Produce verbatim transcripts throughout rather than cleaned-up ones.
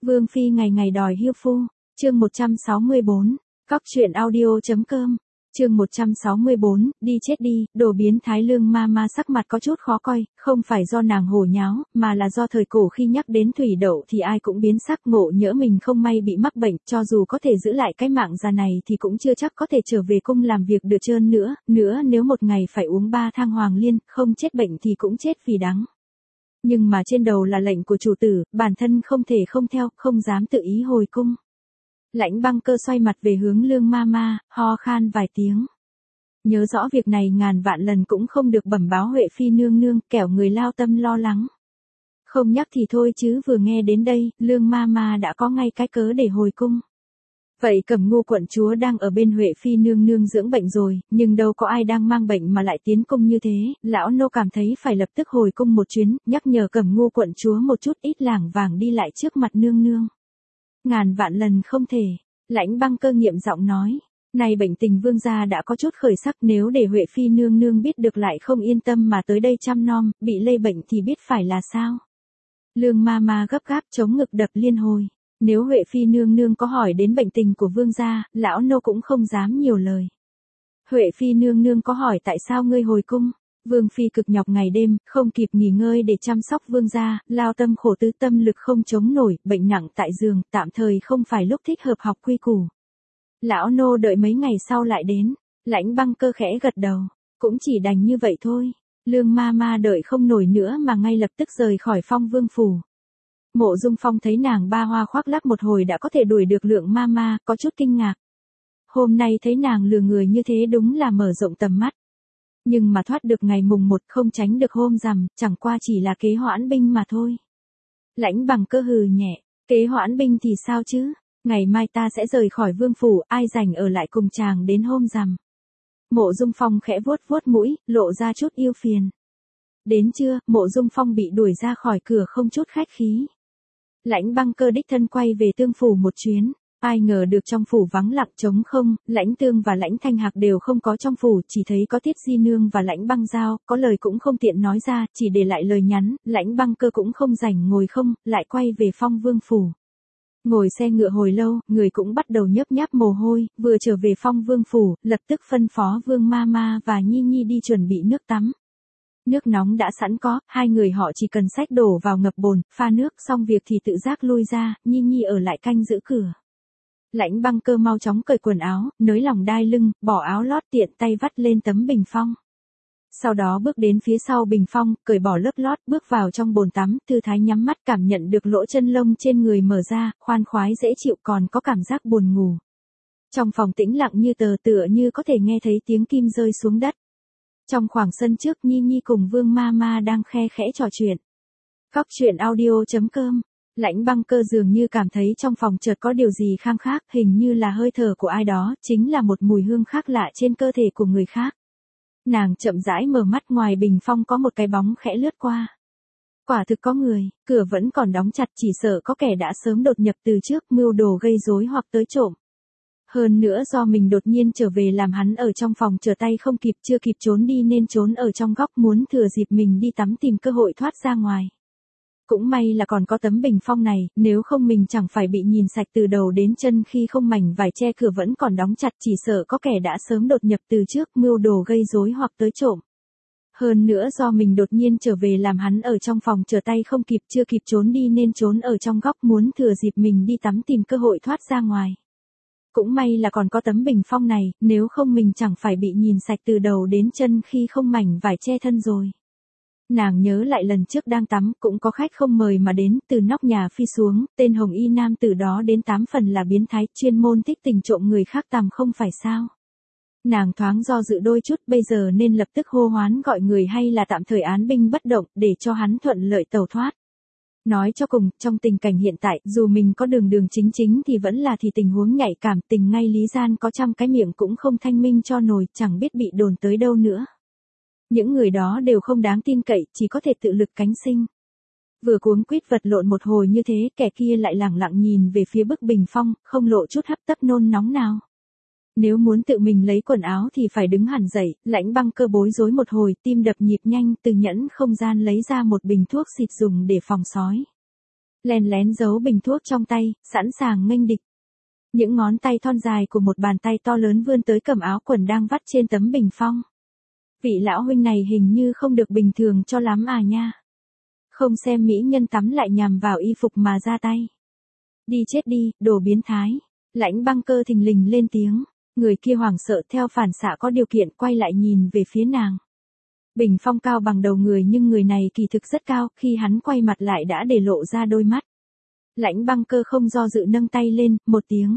Vương Phi ngày ngày đòi hiêu phu, chương một trăm sáu mươi bốn, cóc truyện audio.com, chương một trăm sáu mươi bốn, đi chết đi, đồ biến thái. Lương ma ma sắc mặt có chút khó coi, không phải do nàng hồ nháo, mà là do thời cổ khi nhắc đến thủy đậu thì ai cũng biến sắc, ngộ nhỡ mình không may bị mắc bệnh, cho dù có thể giữ lại cái mạng già này thì cũng chưa chắc có thể trở về cung làm việc được trơn nữa, nữa nếu một ngày phải uống ba thang hoàng liên, không chết bệnh thì cũng chết vì đắng. Nhưng mà trên đầu là lệnh của chủ tử, bản thân không thể không theo, không dám tự ý hồi cung. Lãnh Băng Cơ xoay mặt về hướng Lương ma ma, ho khan vài tiếng. Nhớ rõ việc này ngàn vạn lần cũng không được bẩm báo Huệ Phi nương nương, kẻo người lao tâm lo lắng. Không nhắc thì thôi chứ vừa nghe đến đây, Lương ma ma đã có ngay cái cớ để hồi cung. Vậy Cẩm Ngu quận chúa đang ở bên Huệ Phi nương nương dưỡng bệnh rồi, nhưng đâu có ai đang mang bệnh mà lại tiến cung như thế, lão nô cảm thấy phải lập tức hồi cung một chuyến, nhắc nhở Cẩm Ngu quận chúa một chút ít lảng vàng đi lại trước mặt nương nương. Ngàn vạn lần không thể, Lãnh Băng Cơ nghiệm giọng nói, này bệnh tình vương gia đã có chút khởi sắc, nếu để Huệ Phi nương nương biết được lại không yên tâm mà tới đây chăm nom, bị lây bệnh thì biết phải là sao. Lương ma ma gấp gáp chống ngực đập liên hồi. Nếu Huệ Phi nương nương có hỏi đến bệnh tình của vương gia, lão nô cũng không dám nhiều lời. Huệ Phi nương nương có hỏi tại sao ngươi hồi cung? Vương Phi cực nhọc ngày đêm, không kịp nghỉ ngơi để chăm sóc vương gia, lao tâm khổ tứ, tâm lực không chống nổi, bệnh nặng tại giường, tạm thời không phải lúc thích hợp học quy củ. Lão nô đợi mấy ngày sau lại đến. Lãnh Băng Cơ khẽ gật đầu, cũng chỉ đành như vậy thôi. Lương ma ma đợi không nổi nữa mà ngay lập tức rời khỏi Phong Vương phủ. Mộ Dung Phong thấy nàng ba hoa khoác lác một hồi đã có thể đuổi được Lượng ma ma, có chút kinh ngạc. Hôm nay thấy nàng lừa người như thế đúng là mở rộng tầm mắt. Nhưng mà thoát được ngày mùng một không tránh được hôm rằm, chẳng qua chỉ là kế hoãn binh mà thôi. Lãnh Bằng Cơ hừ nhẹ, kế hoãn binh thì sao chứ, ngày mai ta sẽ rời khỏi vương phủ, ai rảnh ở lại cùng chàng đến hôm rằm. Mộ Dung Phong khẽ vuốt vuốt mũi, lộ ra chút yêu phiền. Đến trưa, Mộ Dung Phong bị đuổi ra khỏi cửa không chút khách khí. Lãnh Băng Cơ đích thân quay về Tương phủ một chuyến, ai ngờ được trong phủ vắng lặng trống không, Lãnh Tương và Lãnh Thanh Hạc đều không có trong phủ, chỉ thấy có Tiết Di nương và Lãnh Băng Giao, có lời cũng không tiện nói ra, chỉ để lại lời nhắn. Lãnh Băng Cơ cũng không rảnh ngồi không, lại quay về Phong Vương phủ. Ngồi xe ngựa hồi lâu, người cũng bắt đầu nhấp nháp mồ hôi, vừa trở về Phong Vương phủ, lập tức phân phó Vương ma ma và Nhi Nhi đi chuẩn bị nước tắm. Nước nóng đã sẵn có, hai người họ chỉ cần xách đổ vào ngập bồn, pha nước, xong việc thì tự giác lui ra, Nhi Nhi ở lại canh giữ cửa. Lãnh Băng Cơ mau chóng cởi quần áo, nới lỏng đai lưng, bỏ áo lót, tiện tay vắt lên tấm bình phong. Sau đó bước đến phía sau bình phong, cởi bỏ lớp lót, bước vào trong bồn tắm, thư thái nhắm mắt, cảm nhận được lỗ chân lông trên người mở ra, khoan khoái dễ chịu, còn có cảm giác buồn ngủ. Trong phòng tĩnh lặng như tờ, tựa như có thể nghe thấy tiếng kim rơi xuống đất. Trong khoảng sân trước, Nhi Nhi cùng Vương ma ma đang khe khẽ trò chuyện. Cóc truyện audio.com, Lãnh Băng Cơ dường như cảm thấy trong phòng chợt có điều gì khang khác, hình như là hơi thở của ai đó, chính là một mùi hương khác lạ trên cơ thể của người khác. Nàng chậm rãi mở mắt, ngoài bình phong có một cái bóng khẽ lướt qua. Quả thực có người, cửa vẫn còn đóng chặt, chỉ sợ có kẻ đã sớm đột nhập từ trước, mưu đồ gây rối hoặc tới trộm. Hơn nữa do mình đột nhiên trở về làm hắn ở trong phòng trở tay không kịp, chưa kịp trốn đi nên trốn ở trong góc, muốn thừa dịp mình đi tắm tìm cơ hội thoát ra ngoài. Cũng may là còn có tấm bình phong này, nếu không mình chẳng phải bị nhìn sạch từ đầu đến chân khi không mảnh vải che cửa vẫn còn đóng chặt, chỉ sợ có kẻ đã sớm đột nhập từ trước, mưu đồ gây rối hoặc tới trộm. Hơn nữa do mình đột nhiên trở về làm hắn ở trong phòng trở tay không kịp, chưa kịp trốn đi nên trốn ở trong góc, muốn thừa dịp mình đi tắm tìm cơ hội thoát ra ngoài. Cũng may là còn có tấm bình phong này, nếu không mình chẳng phải bị nhìn sạch từ đầu đến chân khi không mảnh vải che thân rồi. Nàng nhớ lại lần trước đang tắm, cũng có khách không mời mà đến, từ nóc nhà phi xuống, tên hồng y nam từ đó đến tám phần là biến thái, chuyên môn thích tình trộm người khác tằm không phải sao. Nàng thoáng do dự đôi chút, bây giờ nên lập tức hô hoán gọi người hay là tạm thời án binh bất động, để cho hắn thuận lợi tẩu thoát. Nói cho cùng, trong tình cảnh hiện tại, dù mình có đường đường chính chính thì vẫn là thì tình huống nhạy cảm, tình ngay lý gian có trăm cái miệng cũng không thanh minh cho nổi, chẳng biết bị đồn tới đâu nữa. Những người đó đều không đáng tin cậy, chỉ có thể tự lực cánh sinh. Vừa cuống quýt vật lộn một hồi như thế, kẻ kia lại lẳng lặng nhìn về phía bức bình phong, không lộ chút hấp tấp nôn nóng nào. Nếu muốn tự mình lấy quần áo thì phải đứng hẳn dậy. Lãnh Băng Cơ bối rối một hồi, tim đập nhịp nhanh, từ nhẫn không gian lấy ra một bình thuốc xịt dùng để phòng sói. Lén lén giấu bình thuốc trong tay, sẵn sàng nghênh địch. Những ngón tay thon dài của một bàn tay to lớn vươn tới cầm áo quần đang vắt trên tấm bình phong. Vị lão huynh này hình như không được bình thường cho lắm à nha. Không xem mỹ nhân tắm lại nhằm vào y phục mà ra tay. Đi chết đi, đồ biến thái. Lãnh Băng Cơ thình lình lên tiếng. Người kia hoảng sợ theo phản xạ có điều kiện quay lại nhìn về phía nàng. Bình phong cao bằng đầu người nhưng người này kỳ thực rất cao, khi hắn quay mặt lại đã để lộ ra đôi mắt. Lãnh Băng Cơ không do dự nâng tay lên, một tiếng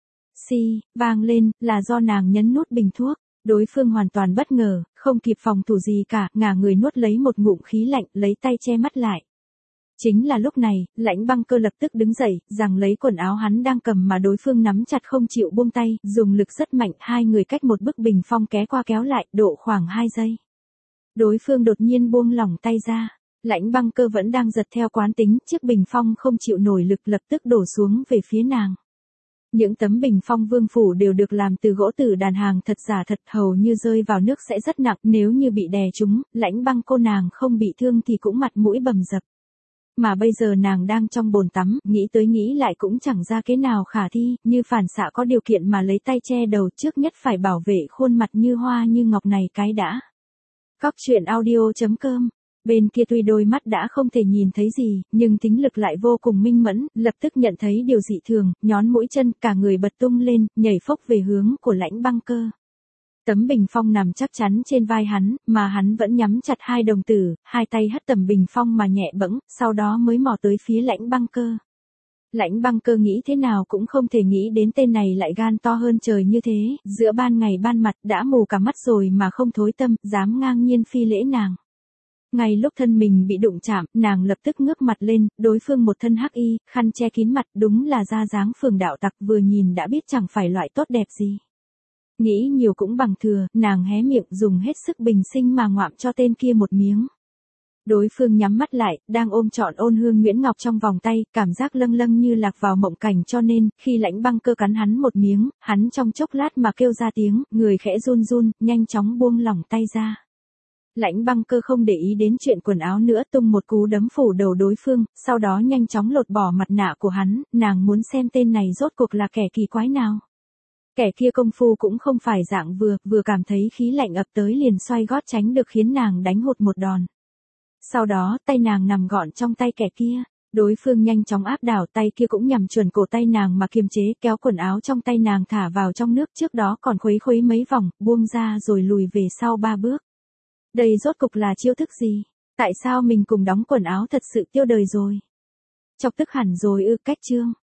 xi, vang lên, là do nàng nhấn nút bình thuốc. Đối phương hoàn toàn bất ngờ, không kịp phòng thủ gì cả, ngả người nuốt lấy một ngụm khí lạnh, lấy tay che mắt lại. Chính là lúc này, Lãnh Băng Cơ lập tức đứng dậy, giằng lấy quần áo hắn đang cầm mà đối phương nắm chặt không chịu buông tay, dùng lực rất mạnh, hai người cách một bức bình phong ké qua kéo lại, độ khoảng hai giây. Đối phương đột nhiên buông lỏng tay ra. Lãnh Băng Cơ vẫn đang giật theo quán tính, chiếc bình phong không chịu nổi lực lập tức đổ xuống về phía nàng. Những tấm bình phong vương phủ đều được làm từ gỗ tử đàn hàng thật giả thật, hầu như rơi vào nước sẽ rất nặng, nếu như bị đè trúng, Lãnh Băng cô nàng không bị thương thì cũng mặt mũi bầm dập. Mà bây giờ nàng đang trong bồn tắm, nghĩ tới nghĩ lại cũng chẳng ra kế nào khả thi, như phản xạ có điều kiện mà lấy tay che đầu, trước nhất phải bảo vệ khuôn mặt như hoa như ngọc này cái đã. Cóc truyện audio chấm com. Bên kia tuy đôi mắt đã không thể nhìn thấy gì, nhưng tính lực lại vô cùng minh mẫn, lập tức nhận thấy điều dị thường, nhón mũi chân, cả người bật tung lên, nhảy phốc về hướng của Lãnh Băng Cơ. Tấm bình phong nằm chắc chắn trên vai hắn, mà hắn vẫn nhắm chặt hai đồng tử, hai tay hất tấm bình phong mà nhẹ bẫng, sau đó mới mò tới phía Lãnh Băng Cơ. Lãnh Băng Cơ nghĩ thế nào cũng không thể nghĩ đến tên này lại gan to hơn trời như thế, giữa ban ngày ban mặt đã mù cả mắt rồi mà không thối tâm, dám ngang nhiên phi lễ nàng. Ngay lúc thân mình bị đụng chạm, nàng lập tức ngước mặt lên, đối phương một thân hắc y, khăn che kín mặt, đúng là ra dáng phường đạo tặc, vừa nhìn đã biết chẳng phải loại tốt đẹp gì. Nghĩ nhiều cũng bằng thừa, nàng hé miệng dùng hết sức bình sinh mà ngoạm cho tên kia một miếng. Đối phương nhắm mắt lại, đang ôm trọn Ôn Hương Nguyễn Ngọc trong vòng tay, cảm giác lâng lâng như lạc vào mộng cảnh, cho nên, khi Lãnh Băng Cơ cắn hắn một miếng, hắn trong chốc lát mà kêu ra tiếng, người khẽ run run, nhanh chóng buông lỏng tay ra. Lãnh Băng Cơ không để ý đến chuyện quần áo nữa, tung một cú đấm phủ đầu đối phương, sau đó nhanh chóng lột bỏ mặt nạ của hắn, nàng muốn xem tên này rốt cuộc là kẻ kỳ quái nào. Kẻ kia công phu cũng không phải dạng vừa, vừa cảm thấy khí lạnh ập tới liền xoay gót tránh được khiến nàng đánh hụt một đòn. Sau đó, tay nàng nằm gọn trong tay kẻ kia, đối phương nhanh chóng áp đảo, tay kia cũng nhằm chuẩn cổ tay nàng mà kiềm chế, kéo quần áo trong tay nàng thả vào trong nước, trước đó còn khuấy khuấy mấy vòng, buông ra rồi lùi về sau ba bước. Đây rốt cục là chiêu thức gì? Tại sao mình cùng đóng quần áo thật sự tiêu đời rồi? Chọc tức hẳn rồi ư, cách chương.